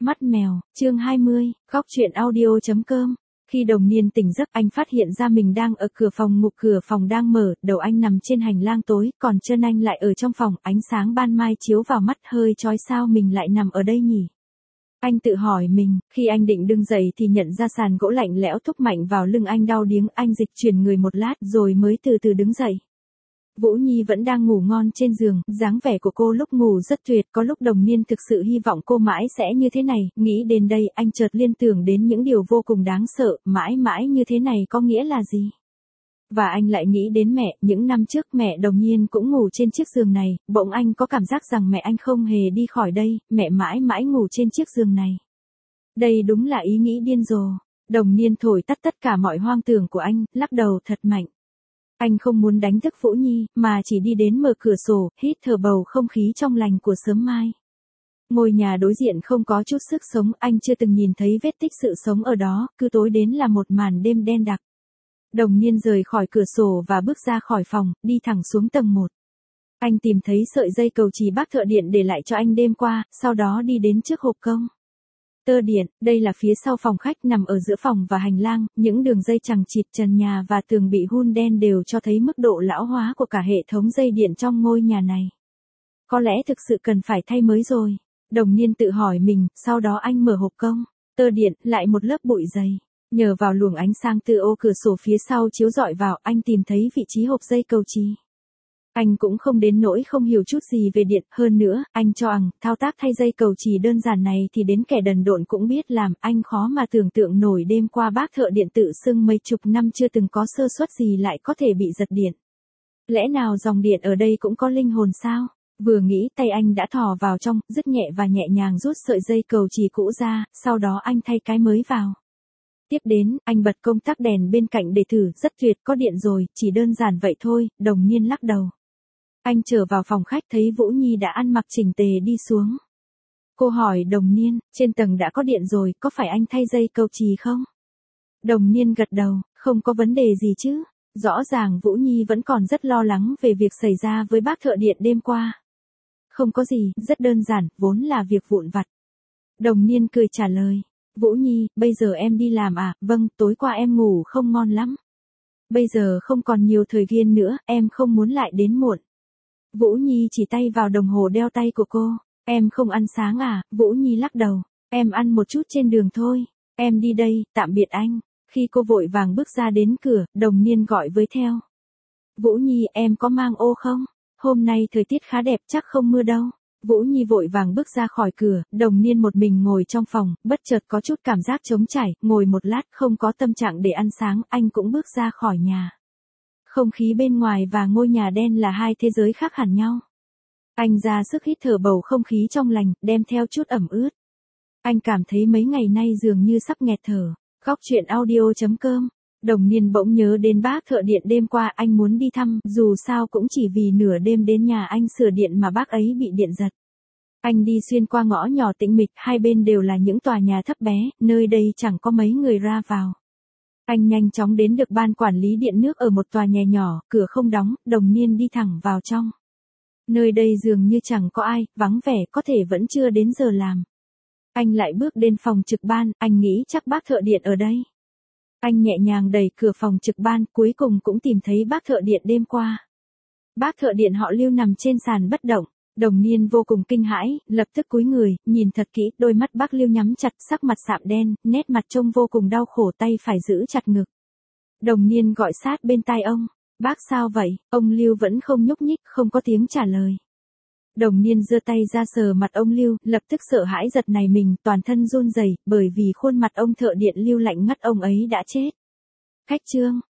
Mắt mèo, chương 20, góc truyện audio.com. Khi Đồng Niên tỉnh giấc, anh phát hiện ra mình đang ở cửa phòng ngủ, cửa phòng đang mở, đầu anh nằm trên hành lang tối, còn chân anh lại ở trong phòng, ánh sáng ban mai chiếu vào mắt hơi chói, sao mình lại nằm ở đây nhỉ? Anh tự hỏi mình, khi anh định đứng dậy thì nhận ra sàn gỗ lạnh lẽo thúc mạnh vào lưng anh, đau điếng. Anh dịch chuyển người một lát rồi mới từ từ đứng dậy. Vũ Nhi vẫn đang ngủ ngon trên giường, dáng vẻ của cô lúc ngủ rất tuyệt, có lúc Đồng Niên thực sự hy vọng cô mãi sẽ như thế này, nghĩ đến đây anh chợt liên tưởng đến những điều vô cùng đáng sợ, mãi mãi như thế này có nghĩa là gì? Và anh lại nghĩ đến mẹ, những năm trước mẹ Đồng Niên cũng ngủ trên chiếc giường này, bỗng anh có cảm giác rằng mẹ anh không hề đi khỏi đây, mẹ mãi mãi ngủ trên chiếc giường này. Đây đúng là ý nghĩ điên rồ. Đồng Niên thổi tắt tất cả mọi hoang tưởng của anh, lắc đầu thật mạnh. Anh không muốn đánh thức Vũ Nhi, mà chỉ đi đến mở cửa sổ, hít thở bầu không khí trong lành của sớm mai. Ngôi nhà đối diện không có chút sức sống, anh chưa từng nhìn thấy vết tích sự sống ở đó, cứ tối đến là một màn đêm đen đặc. Đồng Niên rời khỏi cửa sổ và bước ra khỏi phòng, đi thẳng xuống tầng 1. Anh tìm thấy sợi dây cầu chì bác thợ điện để lại cho anh đêm qua, sau đó đi đến trước hộp công tơ điện. Đây là phía sau phòng khách, nằm ở giữa phòng và hành lang, những đường dây chằng chịt, trần nhà và tường bị hun đen đều cho thấy mức độ lão hóa của cả hệ thống dây điện trong ngôi nhà này. Có lẽ thực sự cần phải thay mới rồi. Đồng Niên tự hỏi mình, sau đó anh mở hộp công tơ điện, lại một lớp bụi dày. Nhờ vào luồng ánh sáng từ ô cửa sổ phía sau chiếu rọi vào, anh tìm thấy vị trí hộp dây cầu chì. Anh cũng không đến nỗi không hiểu chút gì về điện, hơn nữa, anh cho rằng, thao tác thay dây cầu chì đơn giản này thì đến kẻ đần độn cũng biết làm, anh khó mà tưởng tượng nổi đêm qua bác thợ điện tự xưng mấy chục năm chưa từng có sơ suất gì lại có thể bị giật điện. Lẽ nào dòng điện ở đây cũng có linh hồn sao? Vừa nghĩ, tay anh đã thò vào trong, rất nhẹ và nhẹ nhàng rút sợi dây cầu chì cũ ra, sau đó anh thay cái mới vào. Tiếp đến, anh bật công tắc đèn bên cạnh để thử, rất tuyệt, có điện rồi, chỉ đơn giản vậy thôi. Đồng Niên lắc đầu. Anh trở vào phòng khách thấy Vũ Nhi đã ăn mặc chỉnh tề đi xuống. Cô hỏi Đồng Niên, trên tầng đã có điện rồi, có phải anh thay dây cầu chì không? Đồng Niên gật đầu, không có vấn đề gì chứ. Rõ ràng Vũ Nhi vẫn còn rất lo lắng về việc xảy ra với bác thợ điện đêm qua. Không có gì, rất đơn giản, vốn là việc vụn vặt. Đồng Niên cười trả lời. Vũ Nhi, bây giờ em đi làm à? Vâng, tối qua em ngủ không ngon lắm. Bây giờ không còn nhiều thời gian nữa, em không muốn lại đến muộn. Vũ Nhi chỉ tay vào đồng hồ đeo tay của cô. Em không ăn sáng à? Vũ Nhi lắc đầu. Em ăn một chút trên đường thôi. Em đi đây, tạm biệt anh. Khi cô vội vàng bước ra đến cửa, Đồng Niên gọi với theo. Vũ Nhi, em có mang ô không? Hôm nay thời tiết khá đẹp, chắc không mưa đâu. Vũ Nhi vội vàng bước ra khỏi cửa, Đồng Niên một mình ngồi trong phòng, bất chợt có chút cảm giác trống trải, ngồi một lát không có tâm trạng để ăn sáng, anh cũng bước ra khỏi nhà. Không khí bên ngoài và ngôi nhà đen là hai thế giới khác hẳn nhau. Anh ra sức hít thở bầu không khí trong lành, đem theo chút ẩm ướt. Anh cảm thấy mấy ngày nay dường như sắp nghẹt thở. Góc truyện audio.com. Đồng Niên bỗng nhớ đến bác thợ điện đêm qua, anh muốn đi thăm, dù sao cũng chỉ vì nửa đêm đến nhà anh sửa điện mà bác ấy bị điện giật. Anh đi xuyên qua ngõ nhỏ tĩnh mịch, hai bên đều là những tòa nhà thấp bé, nơi đây chẳng có mấy người ra vào. Anh nhanh chóng đến được ban quản lý điện nước ở một tòa nhà nhỏ, cửa không đóng, Đồng Niên đi thẳng vào trong. Nơi đây dường như chẳng có ai, vắng vẻ, có thể vẫn chưa đến giờ làm. Anh lại bước đến phòng trực ban, anh nghĩ chắc bác thợ điện ở đây. Anh nhẹ nhàng đẩy cửa phòng trực ban, cuối cùng cũng tìm thấy bác thợ điện đêm qua. Bác thợ điện họ Lưu nằm trên sàn bất động. Đồng Niên vô cùng kinh hãi, lập tức cúi người, nhìn thật kỹ, đôi mắt bác Lưu nhắm chặt, sắc mặt sạm đen, nét mặt trông vô cùng đau khổ, tay phải giữ chặt ngực. Đồng Niên gọi sát bên tai ông. Bác sao vậy? Ông Lưu vẫn không nhúc nhích, không có tiếng trả lời. Đồng Niên giơ tay ra sờ mặt ông Lưu, lập tức sợ hãi giật nảy mình, toàn thân run rẩy, bởi vì khuôn mặt ông thợ điện Lưu lạnh ngắt, ông ấy đã chết. Khách Trương,